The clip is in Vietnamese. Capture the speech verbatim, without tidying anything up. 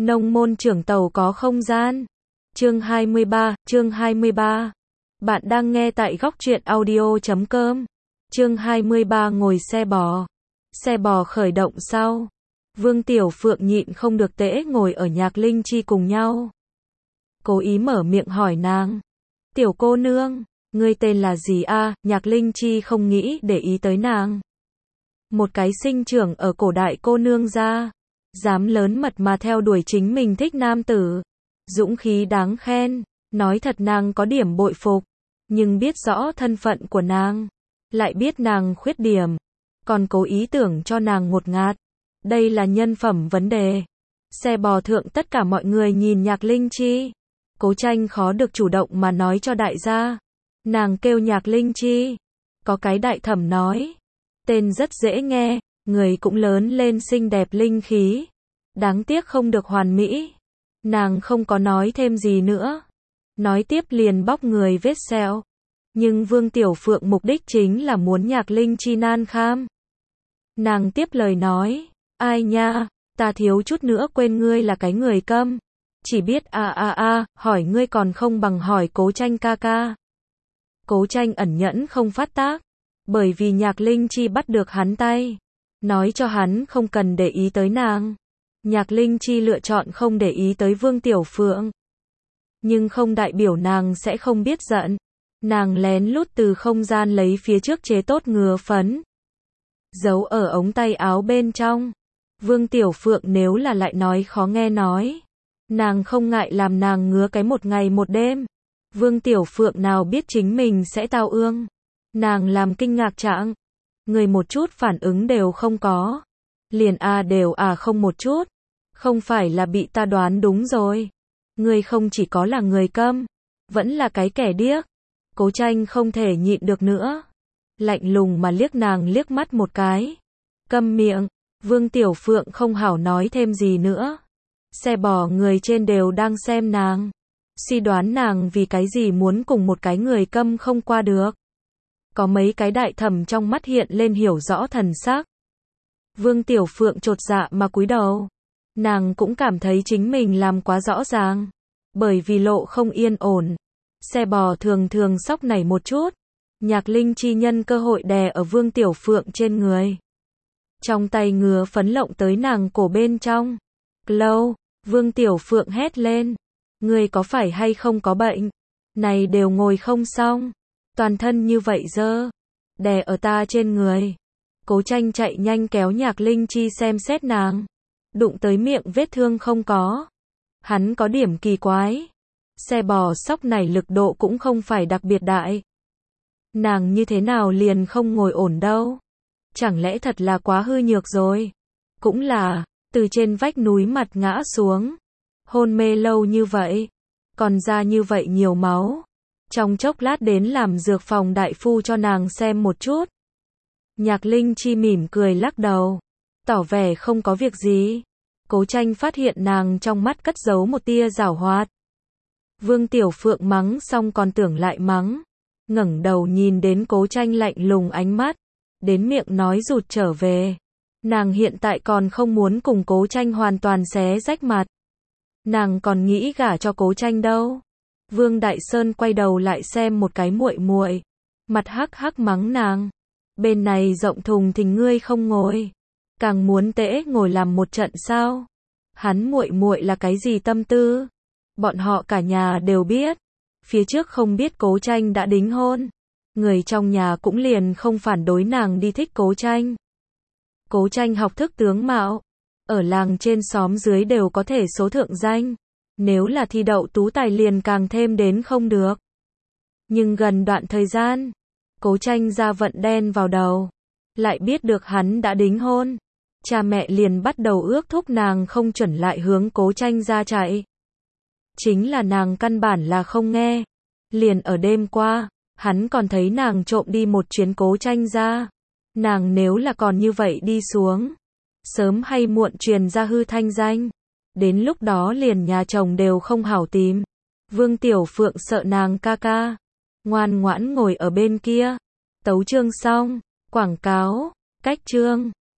Nông môn trưởng tàu có không gian. Chương hai mươi ba, chương hai mươi ba. Bạn đang nghe tại góc truyện audio chấm com. Chương hai mươi ba ngồi xe bò. Xe bò khởi động sau. Vương Tiểu Phượng nhịn không được tễ ngồi ở Nhạc Linh Chi cùng nhau. Cố ý mở miệng hỏi nàng. Tiểu cô nương, ngươi tên là gì a? Nhạc Linh Chi không nghĩ để ý tới nàng. Một cái sinh trưởng ở cổ đại cô nương gia, dám lớn mật mà theo đuổi chính mình thích nam tử. Dũng khí đáng khen, nói thật nàng có điểm bội phục, nhưng biết rõ thân phận của nàng, lại biết nàng khuyết điểm, còn cố ý tưởng cho nàng ngột ngạt. Đây là nhân phẩm vấn đề. Xe bò thượng tất cả mọi người nhìn Nhạc Linh Chi. Cố Tranh khó được chủ động mà nói cho đại gia. Nàng kêu Nhạc Linh Chi. Có cái đại thẩm nói. Tên rất dễ nghe, người cũng lớn lên xinh đẹp linh khí. Đáng tiếc không được hoàn mỹ. Nàng không có nói thêm gì nữa. Nói tiếp liền bóc người vết sẹo. Nhưng Vương Tiểu Phượng mục đích chính là muốn Nhạc Linh Chi nan kham. Nàng tiếp lời nói. Ai nha, ta thiếu chút nữa quên ngươi là cái người câm. Chỉ biết a a a, hỏi ngươi còn không bằng hỏi Cố Tranh ca ca. Cố Tranh ẩn nhẫn không phát tác, bởi vì Nhạc Linh Chi bắt được hắn tay, nói cho hắn không cần để ý tới nàng. Nhạc Linh Chi lựa chọn không để ý tới Vương Tiểu Phượng. Nhưng không đại biểu nàng sẽ không biết giận. Nàng lén lút từ không gian lấy phía trước chế tốt ngứa phấn, giấu ở ống tay áo bên trong. Vương Tiểu Phượng nếu là lại nói khó nghe nói, nàng không ngại làm nàng ngứa cái một ngày một đêm. Vương Tiểu Phượng nào biết chính mình sẽ tao ương. Nàng làm kinh ngạc trạng. Người một chút phản ứng đều không có. Liền à đều à không một chút. Không phải là bị ta đoán đúng rồi. Người không chỉ có là người câm, vẫn là cái kẻ điếc. Cố Tranh không thể nhịn được nữa. Lạnh lùng mà liếc nàng liếc mắt một cái. Câm miệng. Vương Tiểu Phượng không hảo nói thêm gì nữa. Xe bò người trên đều đang xem nàng. Suy đoán nàng vì cái gì muốn cùng một cái người câm không qua được. Có mấy cái đại thẩm trong mắt hiện lên hiểu rõ thần sắc. Vương Tiểu Phượng chột dạ mà cúi đầu. Nàng cũng cảm thấy chính mình làm quá rõ ràng. Bởi vì lộ không yên ổn. Xe bò thường thường sóc nảy một chút. Nhạc Linh Chi nhân cơ hội đè ở Vương Tiểu Phượng trên người. Trong tay ngứa phấn lộng tới nàng cổ bên trong. Lâu, Vương Tiểu Phượng hét lên. Ngươi có phải hay không có bệnh? Này đều ngồi không xong. Toàn thân như vậy dơ. Đè ở ta trên người. Cố Tranh chạy nhanh kéo Nhạc Linh Chi xem xét nàng. Đụng tới miệng vết thương không có. Hắn có điểm kỳ quái. Xe bò sóc này lực độ cũng không phải đặc biệt đại. Nàng như thế nào liền không ngồi ổn đâu. Chẳng lẽ thật là quá hư nhược rồi? Cũng là, từ trên vách núi mặt ngã xuống. Hôn mê lâu như vậy. Còn ra như vậy nhiều máu. Trong chốc lát đến làm dược phòng đại phu cho nàng xem một chút. Nhạc Linh Chi mỉm cười lắc đầu. Tỏ vẻ không có việc gì. Cố Tranh phát hiện nàng trong mắt cất giấu một tia giảo hoạt. Vương Tiểu Phượng mắng xong còn tưởng lại mắng. Ngẩng đầu nhìn đến Cố Tranh lạnh lùng ánh mắt. Đến miệng nói rụt trở về. Nàng hiện tại còn không muốn cùng Cố Tranh hoàn toàn xé rách mặt. Nàng còn nghĩ gả cho Cố Tranh đâu. Vương Đại Sơn quay đầu lại xem một cái muội muội, mặt hắc hắc mắng nàng. Bên này rộng thùng thình ngươi không ngồi, càng muốn tễ ngồi làm một trận sao? Hắn muội muội là cái gì tâm tư? Bọn họ cả nhà đều biết. Phía trước không biết Cố Tranh đã đính hôn. Người trong nhà cũng liền không phản đối nàng đi thích Cố Tranh. Cố Tranh học thức tướng mạo, ở làng trên xóm dưới đều có thể số thượng danh. Nếu là thi đậu tú tài liền càng thêm đến không được. Nhưng gần đoạn thời gian, Cố Tranh ra vận đen vào đầu. Lại biết được hắn đã đính hôn. Cha mẹ liền bắt đầu ước thúc nàng không chuẩn lại hướng Cố Tranh ra chạy. Chính là nàng căn bản là không nghe. Liền ở đêm qua, hắn còn thấy nàng trộm đi một chuyến Cố Tranh ra. Nàng nếu là còn như vậy đi xuống, sớm hay muộn truyền ra hư thanh danh. Đến lúc đó liền nhà chồng đều không hảo tìm. Vương Tiểu Phượng sợ nàng ca ca. Ngoan ngoãn ngồi ở bên kia. Tấu chương xong. Quảng cáo. Cách chương.